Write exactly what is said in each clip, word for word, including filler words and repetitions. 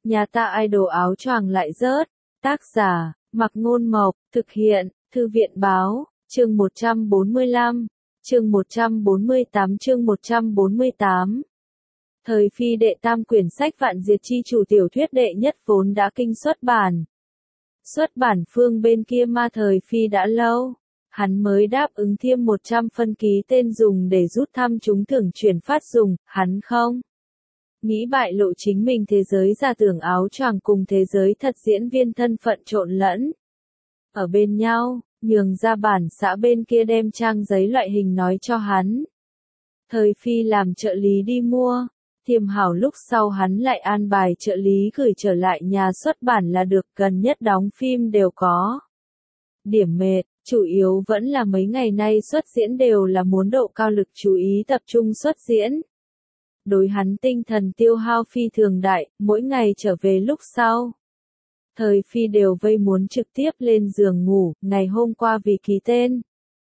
Nhà ta idol áo choàng lại rớt. Tác giả, Mặc Ngôn Mộc, thực hiện, Thư viện Báo, chương một trăm bốn mươi lăm, chương một trăm bốn mươi tám chương một trăm bốn mươi tám. Thời phi đệ tam quyển sách Vạn Diệt Chi Chủ tiểu thuyết đệ nhất vốn đã kinh xuất bản. Xuất bản phương bên kia ma thời phi đã lâu. Hắn mới đáp ứng thiêm một trăm phân ký tên dùng để rút thăm trúng thưởng chuyển phát dùng, hắn không nghĩ bại lộ chính mình thế giới giả tưởng áo choàng cùng thế giới thật diễn viên thân phận trộn lẫn. Ở bên nhau, nhường ra bản xã bên kia đem trang giấy loại hình nói cho hắn. Thời phi làm trợ lý đi mua, thiêm hảo lúc sau hắn lại an bài trợ lý gửi trở lại nhà xuất bản là được, gần nhất đóng phim đều có điểm mệt, chủ yếu vẫn là mấy ngày nay xuất diễn đều là muốn độ cao lực chú ý tập trung xuất diễn. Đối hắn tinh thần tiêu hao phi thường đại, mỗi ngày trở về lúc sau. Thời phi đều vây muốn trực tiếp lên giường ngủ, ngày hôm qua vì ký tên.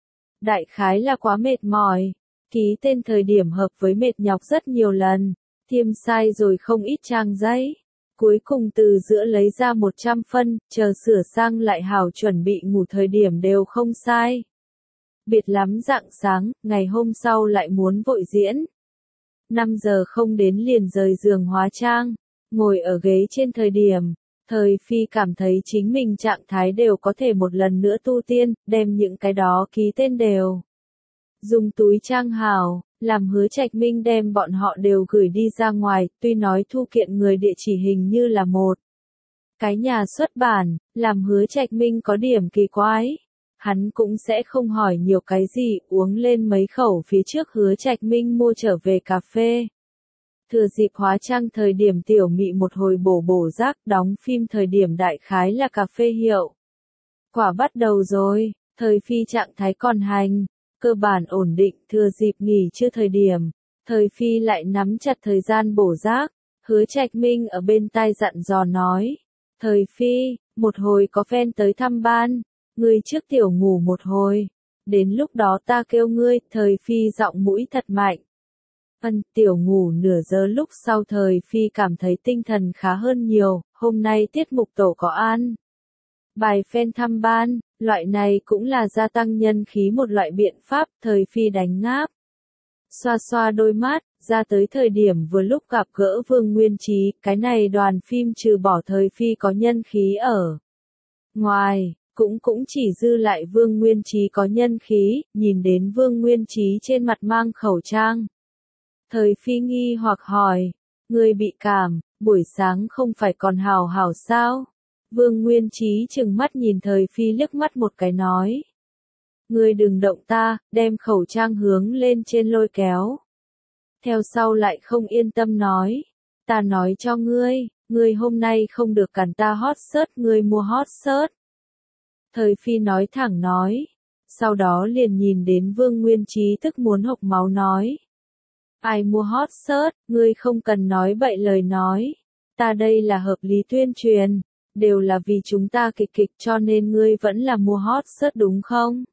Đại khái là quá mệt mỏi, ký tên thời điểm hợp với mệt nhọc rất nhiều lần, thiêm sai rồi không ít trang giấy. Cuối cùng từ giữa lấy ra một trăm phân, chờ sửa sang lại hảo chuẩn bị ngủ thời điểm đều không sai. Biệt lắm rạng sáng, ngày hôm sau lại muốn vội diễn. năm giờ không đến liền rời giường hóa trang, ngồi ở ghế trên thời điểm, thời phi cảm thấy chính mình trạng thái đều có thể một lần nữa tu tiên, đem những cái đó ký tên đều dùng túi trang hảo, làm Hứa Trạch Minh đem bọn họ đều gửi đi ra ngoài, tuy nói thu kiện người địa chỉ hình như là một cái nhà xuất bản, làm Hứa Trạch Minh có điểm kỳ quái. Hắn cũng sẽ không hỏi nhiều cái gì, uống lên mấy khẩu phía trước Hứa Trạch Minh mua trở về cà phê. Thừa dịp hóa trang thời điểm tiểu mị một hồi bổ bổ rác, đóng phim thời điểm đại khái là cà phê hiệu quả bắt đầu rồi, thời phi trạng thái còn hành, cơ bản ổn định, thừa dịp nghỉ trưa thời điểm, thời phi lại nắm chặt thời gian bổ rác, Hứa Trạch Minh ở bên tai dặn dò nói, thời phi, một hồi có fan tới thăm ban, ngươi trước tiểu ngủ một hồi, đến lúc đó ta kêu ngươi, thời phi giọng mũi thật mạnh. Ân, tiểu ngủ nửa giờ lúc sau thời phi cảm thấy tinh thần khá hơn nhiều, hôm nay tiết mục tổ có an bài fan thăm ban, loại này cũng là gia tăng nhân khí một loại biện pháp, thời phi đánh ngáp. Xoa xoa đôi mắt, ra tới thời điểm vừa lúc gặp gỡ Vương Nguyên Trí, cái này đoàn phim trừ bỏ thời phi có nhân khí ở ngoài, cũng cũng chỉ dư lại Vương Nguyên Trí có nhân khí, nhìn đến Vương Nguyên Trí trên mặt mang khẩu trang. Thời phi nghi hoặc hỏi, người bị cảm, buổi sáng không phải còn hào hào sao? Vương Nguyên Trí chừng mắt nhìn thời phi liếc mắt một cái nói. Ngươi đừng động ta, đem khẩu trang hướng lên trên lôi kéo. Theo sau lại không yên tâm nói. Ta nói cho ngươi, ngươi hôm nay không được cản ta hot search, ngươi mua hot search. Thời phi nói thẳng nói. Sau đó liền nhìn đến Vương Nguyên Trí tức muốn hộc máu nói. Ai mua hot search, ngươi không cần nói bậy lời nói. Ta đây là hợp lý tuyên truyền. Đều là vì chúng ta kịch kịch cho nên ngươi vẫn là mua hot search đúng không?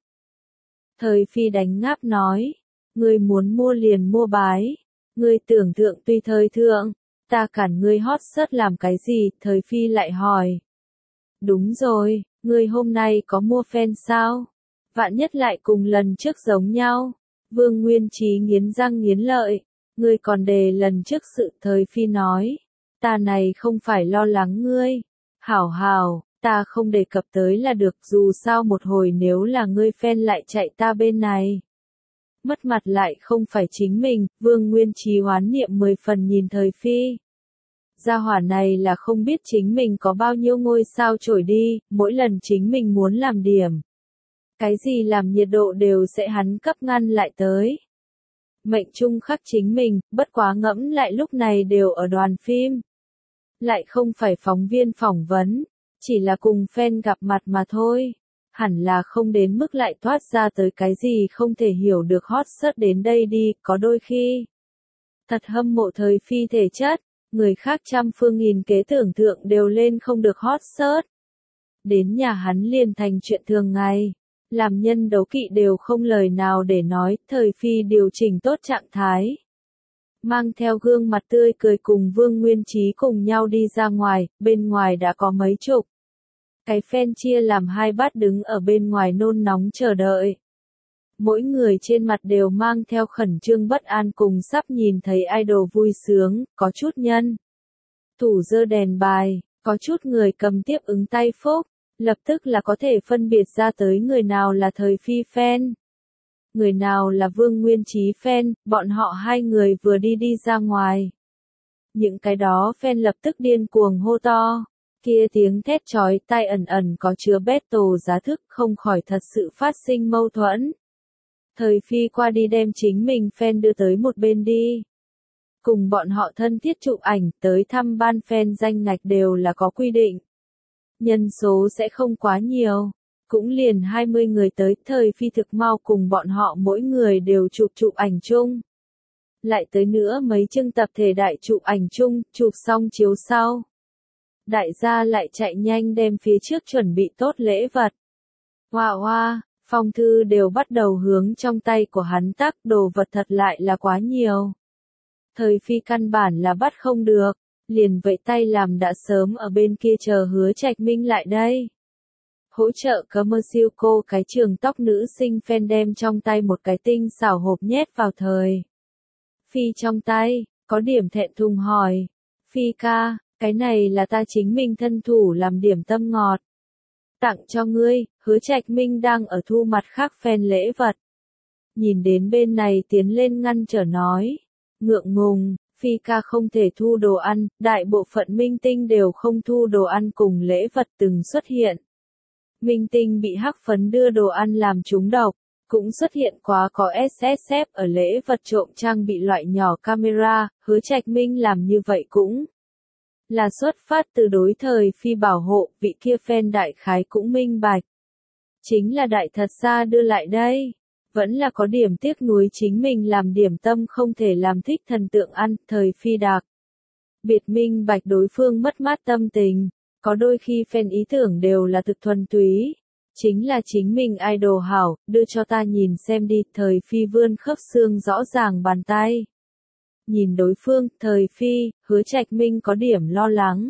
Thời phi đánh ngáp nói, ngươi muốn mua liền mua bái, ngươi tưởng tượng tùy thời thượng, ta cản ngươi hot search làm cái gì? Thời phi lại hỏi. Đúng rồi, ngươi hôm nay có mua fan sao? Vạn nhất lại cùng lần trước giống nhau. Vương Nguyên Trí nghiến răng nghiến lợi, ngươi còn đề lần trước sự. Thời phi nói, ta này không phải lo lắng ngươi. Hảo hảo, ta không đề cập tới là được, dù sao một hồi nếu là ngươi fan lại chạy ta bên này. Mất mặt lại không phải chính mình, Vương Nguyên Trí hoán niệm mười phần nhìn thời phi. Gia hỏa này là không biết chính mình có bao nhiêu ngôi sao trổi đi, mỗi lần chính mình muốn làm điểm. Cái gì làm nhiệt độ đều sẽ hắn cấp ngăn lại tới. Mệnh trung khắc chính mình, bất quá ngẫm lại lúc này đều ở đoàn phim. Lại không phải phóng viên phỏng vấn, chỉ là cùng fan gặp mặt mà thôi. Hẳn là không đến mức lại thoát ra tới cái gì không thể hiểu được hot search đến đây đi, có đôi khi. Thật hâm mộ thời phi thể chất, người khác trăm phương nghìn kế tưởng tượng đều lên không được hot search. Đến nhà hắn liền thành chuyện thường ngày, làm nhân đấu kỵ đều không lời nào để nói, thời phi điều chỉnh tốt trạng thái. mang theo gương mặt tươi cười cùng Vương Nguyên Trí cùng nhau đi ra ngoài, bên ngoài đã có mấy chục. Cái fan chia làm hai bát đứng ở bên ngoài nôn nóng chờ đợi. Mỗi người trên mặt đều mang theo khẩn trương bất an cùng sắp nhìn thấy idol vui sướng, có chút nhân thủ giơ đèn bài, có chút người cầm tiếp ứng tay phúc, lập tức là có thể phân biệt ra tới người nào là Thời Phi fan, người nào là Vương Nguyên Trí fan, bọn họ hai người vừa đi đi ra ngoài. Những cái đó fan lập tức điên cuồng hô to, kia tiếng thét chói tai ẩn ẩn có chứa battle giá thức không khỏi thật sự phát sinh mâu thuẫn. Thời Phi qua đi đem chính mình fan đưa tới một bên đi. Cùng bọn họ thân thiết chụp ảnh tới thăm ban fan danh ngạch đều là có quy định. Nhân số sẽ không quá nhiều. Cũng liền hai mươi người tới, Thời Phi thực mau cùng bọn họ mỗi người đều chụp chụp ảnh chung. Lại tới nữa mấy chương tập thể đại chụp ảnh chung, chụp xong chiếu sau. Đại gia lại chạy nhanh đem phía trước chuẩn bị tốt lễ vật. Hoa hoa, phong thư đều bắt đầu hướng trong tay của hắn tắc, đồ vật thật lại là quá nhiều. Thời Phi căn bản là bắt không được, liền vậy tay làm đã sớm ở bên kia chờ Hứa Trạch Minh lại đây. Hỗ trợ commercial cô cái trường tóc nữ sinh fan đem trong tay một cái tinh xảo hộp nhét vào Thời Phi trong tay, có điểm thẹn thùng hỏi. Phi ca, cái này là ta chính mình thân thủ làm điểm tâm ngọt. Tặng cho ngươi, Hứa Trạch Minh đang ở thu mặt khác fan lễ vật. Nhìn đến bên này tiến lên ngăn trở nói. Ngượng ngùng, Phi ca không thể thu đồ ăn, đại bộ phận minh tinh đều không thu đồ ăn cùng lễ vật từng xuất hiện. Minh tinh bị hắc phấn đưa đồ ăn làm trúng độc, cũng xuất hiện quá có ét ét ép ở lễ vật trộm trang bị loại nhỏ camera, Hứa Trạch Minh làm như vậy cũng là xuất phát từ đối Thời Phi bảo hộ, vị kia fan đại khái cũng minh bạch. Chính là đại thật xa đưa lại đây. Vẫn là có điểm tiếc nuối chính mình làm điểm tâm không thể làm thích thần tượng ăn, Thời Phi đặc biệt minh bạch đối phương mất mát tâm tình, có đôi khi fan ý tưởng đều là thực thuần túy, chính là chính mình idol hảo, đưa cho ta nhìn xem đi, Thời Phi vươn khớp xương rõ ràng bàn tay. Nhìn đối phương, Thời Phi, Hứa Trạch Minh có điểm lo lắng.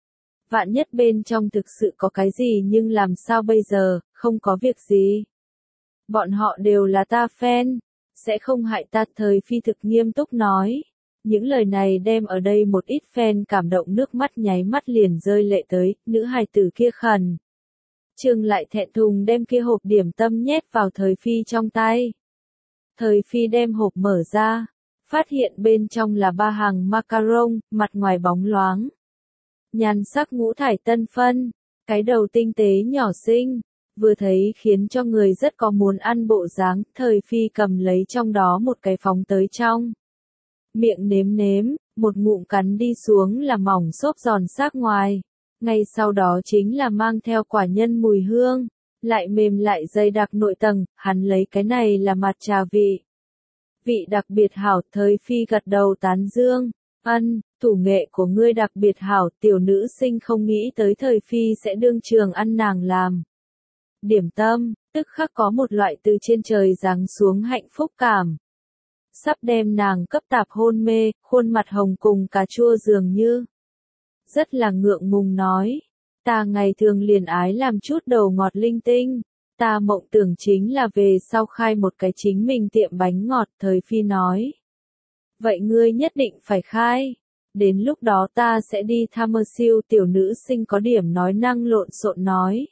Vạn nhất bên trong thực sự có cái gì nhưng làm sao bây giờ, không có việc gì. Bọn họ đều là ta fan, sẽ không hại ta, Thời Phi thực nghiêm túc nói. Những lời này đem ở đây một ít fan cảm động nước mắt nháy mắt liền rơi lệ tới, nữ hài tử kia khẩn. Trương lại thẹn thùng đem kia hộp điểm tâm nhét vào Thời Phi trong tay. Thời Phi đem hộp mở ra, phát hiện bên trong là ba hàng macaron, mặt ngoài bóng loáng. Nhan sắc ngũ thải tân phân, cái đầu tinh tế nhỏ xinh. Vừa thấy khiến cho người rất có muốn ăn bộ dáng, Thời Phi cầm lấy trong đó một cái phóng tới trong. Miệng nếm nếm, một ngụm cắn đi xuống là mỏng xốp giòn xác ngoài. Ngay sau đó chính là mang theo quả nhân mùi hương, lại mềm lại dày đặc nội tầng, hắn lấy cái này là mặt trà vị. Vị đặc biệt hảo, Thời Phi gật đầu tán dương. Ân, thủ nghệ của ngươi đặc biệt hảo, tiểu nữ sinh không nghĩ tới Thời Phi sẽ đương trường ăn nàng làm. Điểm tâm, tức khắc có một loại từ trên trời giáng xuống hạnh phúc cảm. Sắp đem nàng cấp tạp hôn mê, khuôn mặt hồng cùng cà chua dường như. Rất là ngượng ngùng nói, ta ngày thường liền ái làm chút đầu ngọt linh tinh, ta mộng tưởng chính là về sau khai một cái chính mình tiệm bánh ngọt, Thời Phi nói. Vậy ngươi nhất định phải khai, đến lúc đó ta sẽ đi tham siêu, tiểu nữ sinh có điểm nói năng lộn xộn nói.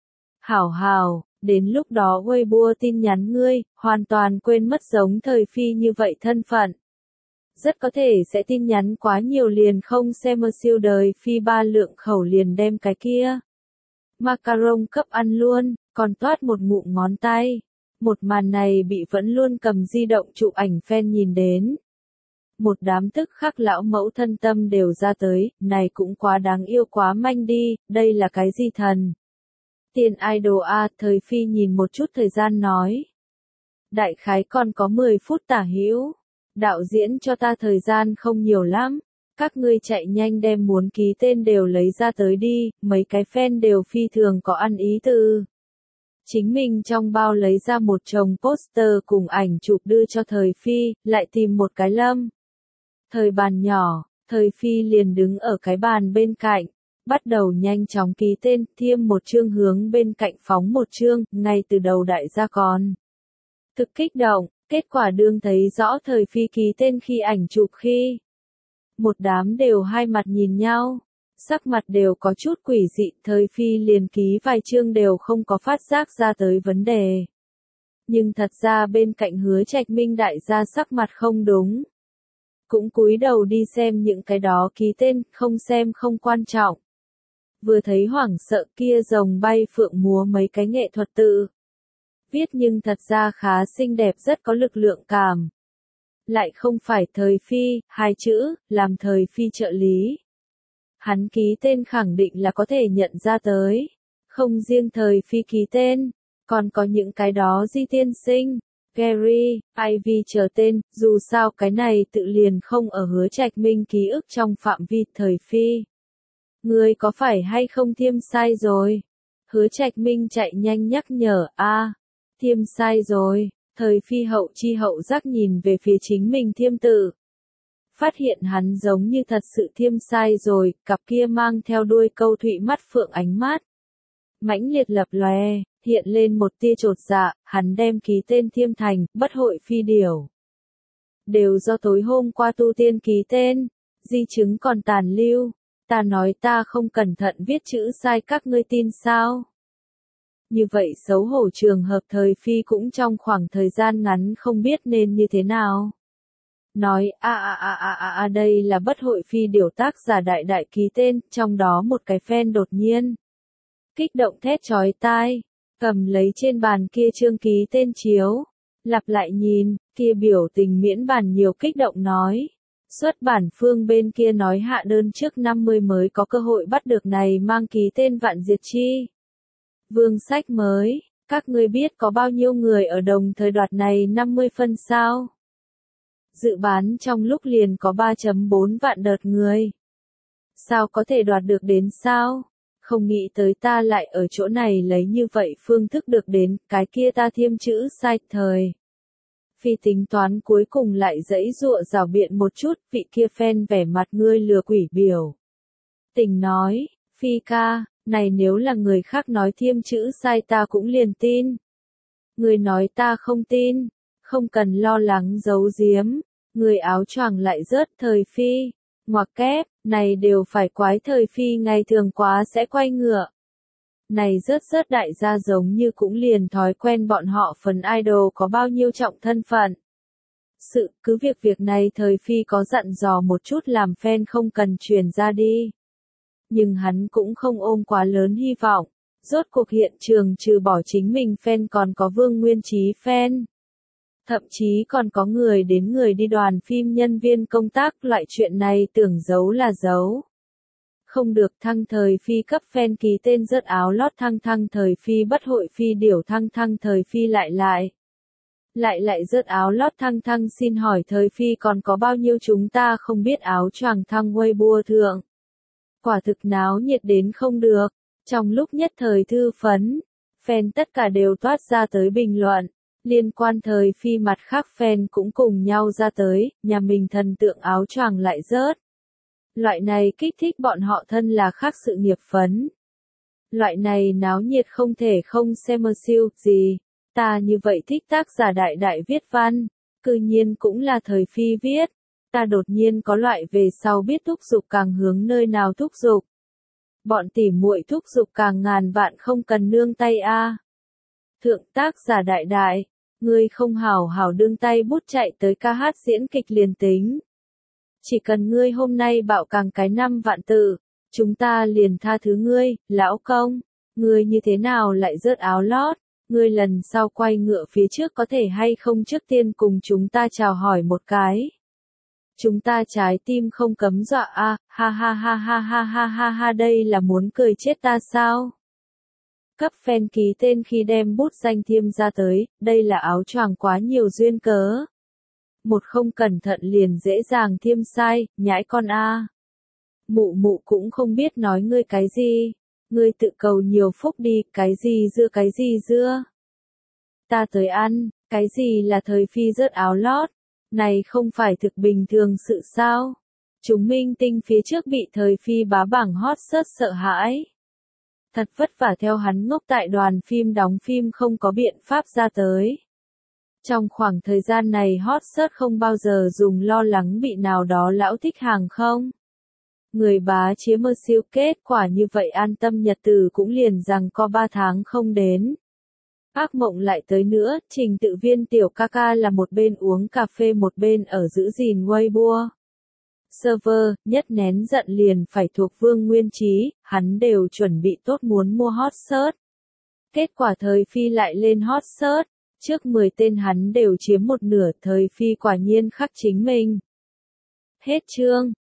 Hảo hảo, đến lúc đó Weibo tin nhắn ngươi, hoàn toàn quên mất giống Thời Phi như vậy thân phận. Rất có thể sẽ tin nhắn quá nhiều liền không xem siêu đời Phi ba lượng khẩu liền đem cái kia. Macaron cấp ăn luôn, còn toát một ngụm ngón tay. Một màn này bị vẫn luôn cầm di động chụp ảnh fan nhìn đến. Một đám tức khắc lão mẫu thân tâm đều ra tới, này cũng quá đáng yêu quá manh đi, đây là cái gì thần? Tiền idol a, Thời Phi nhìn một chút thời gian nói. Đại khái còn có mười phút tả hữu. Đạo diễn cho ta thời gian không nhiều lắm. Các ngươi chạy nhanh đem muốn ký tên đều lấy ra tới đi, mấy cái fan đều phi thường có ăn ý từ. Chính mình trong bao lấy ra một chồng poster cùng ảnh chụp đưa cho Thời Phi, lại tìm một cái lâm. Thời bàn nhỏ, thời phi liền đứng ở cái bàn bên cạnh, bắt đầu nhanh chóng ký tên, thiêm một chương hướng bên cạnh phóng một chương, ngay từ đầu đại gia còn thực kích động, kết quả đương thấy rõ thời phi ký tên khi ảnh chụp khi. Một đám đều hai mặt nhìn nhau, sắc mặt đều có chút quỷ dị, thời phi liền ký vài chương đều không có phát giác ra tới vấn đề. Nhưng thật ra bên cạnh Hứa Trạch Minh đại gia sắc mặt không đúng. Cũng cúi đầu đi xem những cái đó ký tên, không xem không quan trọng. Vừa thấy hoảng sợ kia rồng bay phượng múa mấy cái nghệ thuật tự viết nhưng thật ra khá xinh đẹp rất có lực lượng cảm. Lại không phải thời phi, hai chữ, làm thời phi trợ lý. Hắn ký tên khẳng định là có thể nhận ra tới. Không riêng thời phi ký tên, còn có những cái đó Di tiên sinh, Gary, Ivy chờ tên, dù sao cái này tự liền không ở Hứa Trạch Minh ký ức trong phạm vi thời phi. Ngươi có phải hay không thiêm sai rồi? Hứa Trạch Minh chạy nhanh nhắc nhở, a, thiêm sai rồi. Thời phi hậu chi hậu giác nhìn về phía chính mình thiêm tự. Phát hiện hắn giống như thật sự thiêm sai rồi, cặp kia mang theo đuôi câu thụy mắt phượng ánh mắt. Mãnh liệt lập lòe, hiện lên một tia chột dạ, hắn đem ký tên thiêm thành, bất hội phi điều. Đều do tối hôm qua tu tiên ký tên, di chứng còn tàn lưu, ta nói ta không cẩn thận viết chữ sai các ngươi tin sao? Như vậy xấu hổ trường hợp thời phi cũng trong khoảng thời gian ngắn không biết nên như thế nào. Nói a a a a a a đây là bất hội phi điều tác giả đại đại ký tên, trong đó một cái fan đột nhiên. Kích động thét chói tai, cầm lấy trên bàn kia chương ký tên chiếu, lặp lại nhìn, kia biểu tình miễn bàn nhiều kích động nói. Xuất bản phương bên kia nói hạ đơn trước năm mươi mới có cơ hội bắt được này mang ký tên Vạn Diệt Chi. Vương sách mới, các ngươi biết có bao nhiêu người ở đồng thời đoạt này năm mươi phân sao? Dự bán trong lúc liền có ba phẩy bốn vạn đợt người. Sao có thể đoạt được đến sao? Không nghĩ tới ta lại ở chỗ này lấy như vậy phương thức được đến, cái kia ta thiêm chữ sai thời. Phi tính toán cuối cùng lại dãy dụa rào biện một chút, vị kia fan vẻ mặt ngươi lừa quỷ biểu. Tình nói, Phi ca, này nếu là người khác nói thiêm chữ sai ta cũng liền tin. Người nói ta không tin, không cần lo lắng giấu giếm, người áo choàng lại rớt thời phi, ngoặc kép, này đều phải quái thời phi ngày thường quá sẽ quay ngựa. Này rớt rớt đại gia giống như cũng liền thói quen bọn họ phần idol có bao nhiêu trọng thân phận. Sự, cứ việc việc này thời phi có dặn dò một chút làm fan không cần truyền ra đi. Nhưng hắn cũng không ôm quá lớn hy vọng, rốt cuộc hiện trường trừ bỏ chính mình fan còn có Vương Nguyên Chí fan. Thậm chí còn có người đến người đi đoàn phim nhân viên công tác loại chuyện này tưởng giấu là giấu. Không được thăng thời phi cấp fan ký tên rớt áo lót thăng thăng thời phi bất hội phi điểu thăng thăng thời phi lại lại. Lại lại rớt áo lót thăng thăng xin hỏi thời phi còn có bao nhiêu chúng ta không biết áo choàng thăng Weibo thượng. Quả thực náo nhiệt đến không được, trong lúc nhất thời thư phấn, fan tất cả đều toát ra tới bình luận, liên quan thời phi mặt khác fan cũng cùng nhau ra tới, nhà mình thần tượng áo choàng lại rớt. Loại này kích thích bọn họ thân là khác sự nghiệp phấn. Loại này náo nhiệt không thể không xem mơ siêu gì, ta như vậy thích tác giả đại đại viết văn, cư nhiên cũng là thời phi viết. Ta đột nhiên có loại về sau biết thúc giục càng hướng nơi nào thúc giục. Bọn tỉ muội thúc giục càng ngàn vạn không cần nương tay a. À. Thượng tác giả đại đại, ngươi không hảo hảo đương tay bút chạy tới ca hát diễn kịch liền tính. Chỉ cần ngươi hôm nay bạo càng cái năm vạn tự, chúng ta liền tha thứ ngươi, lão công. Ngươi như thế nào lại rớt áo lót, ngươi lần sau quay ngựa phía trước có thể hay không trước tiên cùng chúng ta chào hỏi một cái. Chúng ta trái tim không cấm dọa a, à, ha ha ha ha ha ha ha ha đây là muốn cười chết ta sao? Cấp fan ký tên khi đem bút danh thiêm ra tới, đây là áo choàng quá nhiều duyên cớ. Một không cẩn thận liền dễ dàng thiêm sai, nhãi con a. À. Mụ mụ cũng không biết nói ngươi cái gì, ngươi tự cầu nhiều phúc đi, cái gì dưa cái gì dưa. Ta tới ăn, cái gì là thời phi rớt áo lót. Này không phải thực bình thường sự sao? Chúng minh tinh phía trước bị thời phi bá bảng hot search sợ hãi. Thật vất vả theo hắn ngốc tại đoàn phim đóng phim không có biện pháp ra tới. Trong khoảng thời gian này hot search không bao giờ dùng lo lắng bị nào đó lão thích hàng không. Người bá chiếm mơ siêu kết quả như vậy an tâm nhật từ cũng liền rằng có ba tháng không đến. Ác mộng lại tới nữa, trình tự viên tiểu ca ca là một bên uống cà phê một bên ở giữ gìn Weibo. Server, nhất nén giận liền phải thuộc Vương Nguyên Trí, hắn đều chuẩn bị tốt muốn mua hot search. Kết quả thời phi lại lên hot search, trước mười tên hắn đều chiếm một nửa, thời phi quả nhiên khắc chính mình. Hết chương.